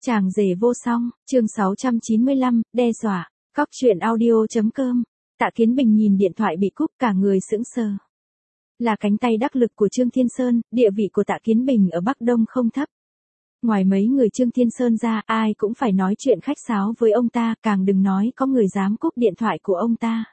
Chàng rể vô song, chương 695, đe dọa, Cóc truyện audio.com. Tạ Kiến Bình nhìn điện thoại bị cúp cả người sững sờ. Là cánh tay đắc lực của Trương Thiên Sơn, địa vị của Tạ Kiến Bình ở Bắc Đông không thấp. Ngoài mấy người Trương Thiên Sơn ra, ai cũng phải nói chuyện khách sáo với ông ta, càng đừng nói có người dám cúp điện thoại của ông ta.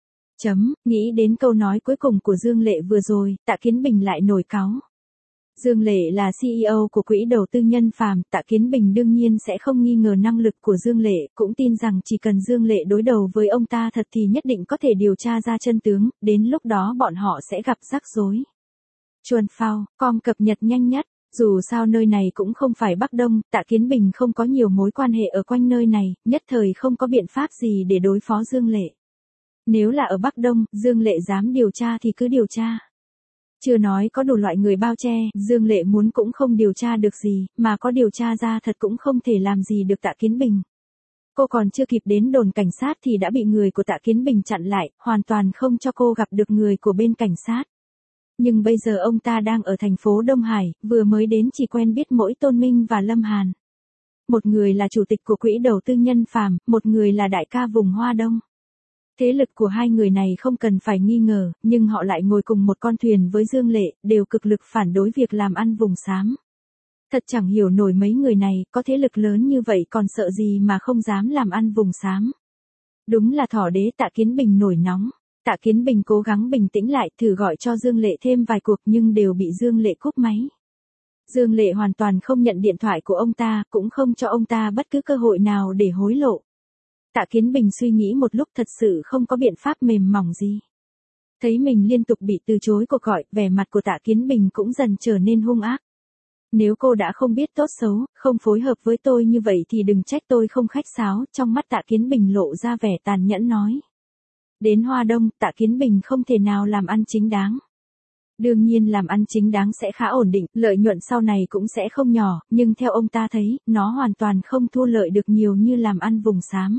Nghĩ đến câu nói cuối cùng của Dương Lệ vừa rồi, Tạ Kiến Bình lại nổi cáu. Dương Lệ là CEO của quỹ đầu tư Nhân Phàm, Tạ Kiến Bình đương nhiên sẽ không nghi ngờ năng lực của Dương Lệ, cũng tin rằng chỉ cần Dương Lệ đối đầu với ông ta thật thì nhất định có thể điều tra ra chân tướng, đến lúc đó bọn họ sẽ gặp rắc rối. Chuồn phao, com cập nhật nhanh nhất, dù sao nơi này cũng không phải Bắc Đông, Tạ Kiến Bình không có nhiều mối quan hệ ở quanh nơi này, nhất thời không có biện pháp gì để đối phó Dương Lệ. Nếu là ở Bắc Đông, Dương Lệ dám điều tra thì cứ điều tra. Chưa nói có đủ loại người bao che, Dương Lệ muốn cũng không điều tra được gì, mà có điều tra ra thật cũng không thể làm gì được Tạ Kiến Bình. Cô còn chưa kịp đến đồn cảnh sát thì đã bị người của Tạ Kiến Bình chặn lại, hoàn toàn không cho cô gặp được người của bên cảnh sát. Nhưng bây giờ ông ta đang ở thành phố Đông Hải, vừa mới đến chỉ quen biết mỗi Tôn Minh và Lâm Hàn. Một người là chủ tịch của quỹ đầu tư Nhân Phàm, một người là đại ca vùng Hoa Đông. Thế lực của hai người này không cần phải nghi ngờ, nhưng họ lại ngồi cùng một con thuyền với Dương Lệ, đều cực lực phản đối việc làm ăn vùng xám. Thật chẳng hiểu nổi mấy người này, có thế lực lớn như vậy còn sợ gì mà không dám làm ăn vùng xám. Đúng là thỏ đế. Tạ Kiến Bình nổi nóng. Tạ Kiến Bình cố gắng bình tĩnh lại, thử gọi cho Dương Lệ thêm vài cuộc nhưng đều bị Dương Lệ cúp máy. Dương Lệ hoàn toàn không nhận điện thoại của ông ta, cũng không cho ông ta bất cứ cơ hội nào để hối lộ. Tạ Kiến Bình suy nghĩ một lúc thật sự không có biện pháp mềm mỏng gì. Thấy mình liên tục bị từ chối cuộc gọi, vẻ mặt của Tạ Kiến Bình cũng dần trở nên hung ác. Nếu cô đã không biết tốt xấu, không phối hợp với tôi như vậy thì đừng trách tôi không khách sáo, trong mắt Tạ Kiến Bình lộ ra vẻ tàn nhẫn nói. Đến Hoa Đông, Tạ Kiến Bình không thể nào làm ăn chính đáng. Đương nhiên làm ăn chính đáng sẽ khá ổn định, lợi nhuận sau này cũng sẽ không nhỏ, nhưng theo ông ta thấy, nó hoàn toàn không thua lợi được nhiều như làm ăn vùng xám.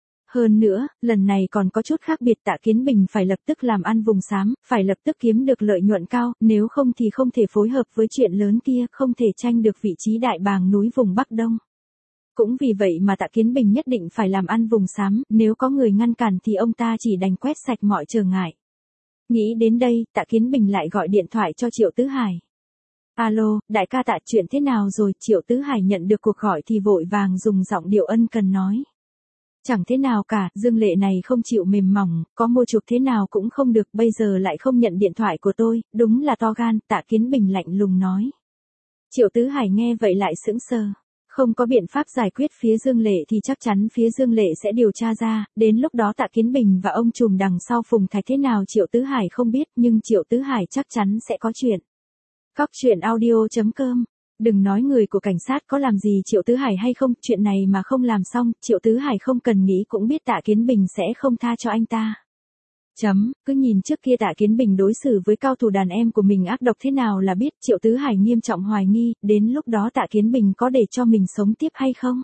Hơn nữa, lần này còn có chút khác biệt. Tạ Kiến Bình phải lập tức làm ăn vùng xám, phải lập tức kiếm được lợi nhuận cao, nếu không thì không thể phối hợp với chuyện lớn kia, không thể tranh được vị trí đại bàng núi vùng Bắc Đông. Cũng vì vậy mà Tạ Kiến Bình nhất định phải làm ăn vùng xám, nếu có người ngăn cản thì ông ta chỉ đành quét sạch mọi trở ngại. Nghĩ đến đây, Tạ Kiến Bình lại gọi điện thoại cho Triệu Tứ Hải. Alo, đại ca Tạ, chuyện thế nào rồi? Triệu Tứ Hải nhận được cuộc gọi thì vội vàng dùng giọng điệu ân cần nói. Chẳng thế nào cả, Dương Lệ này không chịu mềm mỏng, có mua chuộc thế nào cũng không được, bây giờ lại không nhận điện thoại của tôi, đúng là to gan. Tạ Kiến Bình lạnh lùng nói. Triệu Tứ Hải nghe vậy lại sững sờ. Không có biện pháp giải quyết phía Dương Lệ thì chắc chắn phía Dương Lệ sẽ điều tra ra, đến lúc đó Tạ Kiến Bình và ông trùm đằng sau Phùng Thạch thế nào Triệu Tứ Hải không biết, nhưng Triệu Tứ Hải chắc chắn sẽ có chuyện. Cóc truyện audio.com. Đừng nói người của cảnh sát có làm gì Triệu Tứ Hải hay không, chuyện này mà không làm xong, Triệu Tứ Hải không cần nghĩ cũng biết Tạ Kiến Bình sẽ không tha cho anh ta. Cứ nhìn trước kia Tạ Kiến Bình đối xử với cao thủ đàn em của mình ác độc thế nào là biết. Triệu Tứ Hải nghiêm trọng hoài nghi, đến lúc đó Tạ Kiến Bình có để cho mình sống tiếp hay không?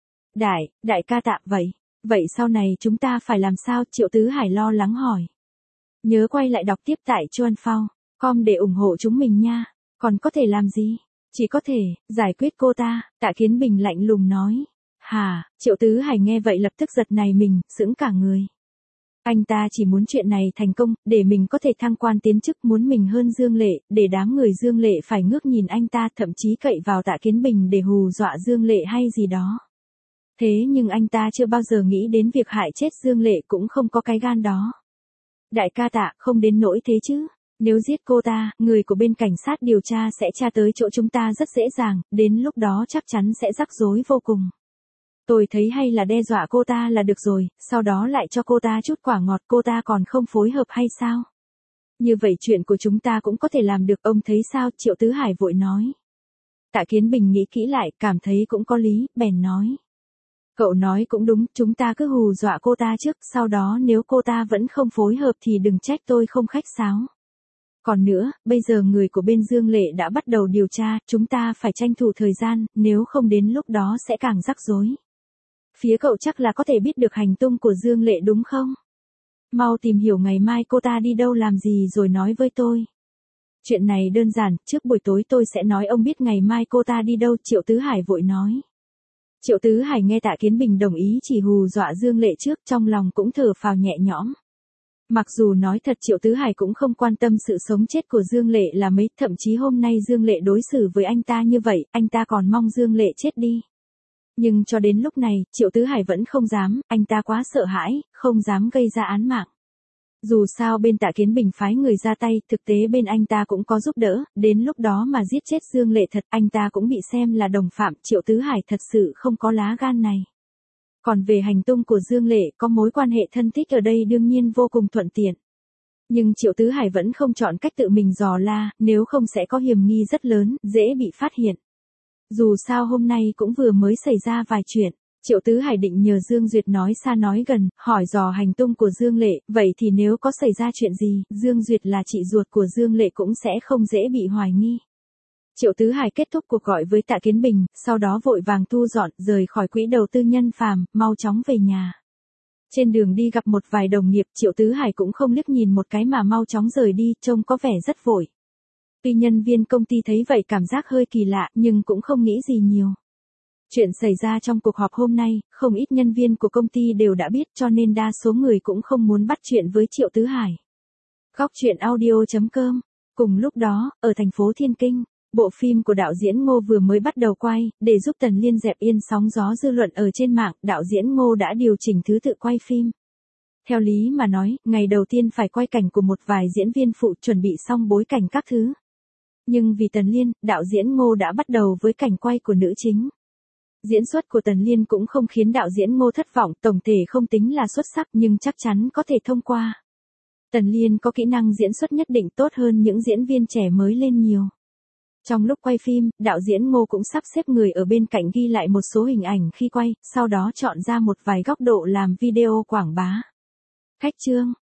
Đại ca Tạ, vậy sau này chúng ta phải làm sao? Triệu Tứ Hải lo lắng hỏi. Nhớ quay lại đọc tiếp tại Chuan Phao com để ủng hộ chúng mình nha. Còn có thể làm gì? Chỉ có thể giải quyết cô ta. Tạ Kiến Bình lạnh lùng nói. Hả? Triệu Tứ Hải nghe vậy lập tức giật nảy mình, sững cả người. Anh ta chỉ muốn chuyện này thành công, để mình có thể thăng quan tiến chức, muốn mình hơn Dương Lệ, để đám người Dương Lệ phải ngước nhìn anh ta, thậm chí cậy vào Tạ Kiến Bình để hù dọa Dương Lệ hay gì đó. Thế nhưng anh ta chưa bao giờ nghĩ đến việc hại chết Dương Lệ, cũng không có cái gan đó. Đại ca Tạ, không đến nỗi thế chứ. Nếu giết cô ta, người của bên cảnh sát điều tra sẽ tra tới chỗ chúng ta rất dễ dàng, đến lúc đó chắc chắn sẽ rắc rối vô cùng. Tôi thấy hay là đe dọa cô ta là được rồi, sau đó lại cho cô ta chút quả ngọt, cô ta còn không phối hợp hay sao? Như vậy chuyện của chúng ta cũng có thể làm được, ông thấy sao? Triệu Tứ Hải vội nói. Tạ Kiến Bình nghĩ kỹ lại, cảm thấy cũng có lý, bèn nói. Cậu nói cũng đúng, chúng ta cứ hù dọa cô ta trước, sau đó nếu cô ta vẫn không phối hợp thì đừng trách tôi không khách sáo. Còn nữa, bây giờ người của bên Dương Lệ đã bắt đầu điều tra, chúng ta phải tranh thủ thời gian, nếu không đến lúc đó sẽ càng rắc rối. Phía cậu chắc là có thể biết được hành tung của Dương Lệ đúng không? Mau tìm hiểu ngày mai cô ta đi đâu làm gì rồi nói với tôi. Chuyện này đơn giản, trước buổi tối tôi sẽ nói ông biết ngày mai cô ta đi đâu. Triệu Tứ Hải vội nói. Triệu Tứ Hải nghe Tạ Kiến Bình đồng ý chỉ hù dọa Dương Lệ trước, trong lòng cũng thở phào nhẹ nhõm. Mặc dù nói thật Triệu Tứ Hải cũng không quan tâm sự sống chết của Dương Lệ là mấy, thậm chí hôm nay Dương Lệ đối xử với anh ta như vậy, anh ta còn mong Dương Lệ chết đi. Nhưng cho đến lúc này, Triệu Tứ Hải vẫn không dám, anh ta quá sợ hãi, không dám gây ra án mạng. Dù sao bên Tạ Kiến Bình phái người ra tay, thực tế bên anh ta cũng có giúp đỡ, đến lúc đó mà giết chết Dương Lệ thật, anh ta cũng bị xem là đồng phạm, Triệu Tứ Hải thật sự không có lá gan này. Còn về hành tung của Dương Lệ, có mối quan hệ thân thích ở đây đương nhiên vô cùng thuận tiện. Nhưng Triệu Tứ Hải vẫn không chọn cách tự mình dò la, nếu không sẽ có hiểm nghi rất lớn, dễ bị phát hiện. Dù sao hôm nay cũng vừa mới xảy ra vài chuyện. Triệu Tứ Hải định nhờ Dương Duyệt nói xa nói gần, hỏi dò hành tung của Dương Lệ, vậy thì nếu có xảy ra chuyện gì, Dương Duyệt là chị ruột của Dương Lệ cũng sẽ không dễ bị hoài nghi. Triệu Tứ Hải kết thúc cuộc gọi với Tạ Kiến Bình, sau đó vội vàng thu dọn, rời khỏi quỹ đầu tư Nhân Phàm, mau chóng về nhà. Trên đường đi gặp một vài đồng nghiệp, Triệu Tứ Hải cũng không liếc nhìn một cái mà mau chóng rời đi, trông có vẻ rất vội. Tuy nhân viên công ty thấy vậy cảm giác hơi kỳ lạ, nhưng cũng không nghĩ gì nhiều. Chuyện xảy ra trong cuộc họp hôm nay, không ít nhân viên của công ty đều đã biết, cho nên đa số người cũng không muốn bắt chuyện với Triệu Tứ Hải. Góc truyện audio.com. Cùng lúc đó, ở thành phố Thiên Kinh, bộ phim của đạo diễn Ngô vừa mới bắt đầu quay, để giúp Tần Liên dẹp yên sóng gió dư luận ở trên mạng, đạo diễn Ngô đã điều chỉnh thứ tự quay phim. Theo lý mà nói, ngày đầu tiên phải quay cảnh của một vài diễn viên phụ, chuẩn bị xong bối cảnh các thứ. Nhưng vì Tần Liên, đạo diễn Ngô đã bắt đầu với cảnh quay của nữ chính. Diễn xuất của Tần Liên cũng không khiến đạo diễn Ngô thất vọng, tổng thể không tính là xuất sắc nhưng chắc chắn có thể thông qua. Tần Liên có kỹ năng diễn xuất nhất định tốt hơn những diễn viên trẻ mới lên nhiều. Trong lúc quay phim, đạo diễn Ngô cũng sắp xếp người ở bên cạnh ghi lại một số hình ảnh khi quay, sau đó chọn ra một vài góc độ làm video quảng bá. Khách trương,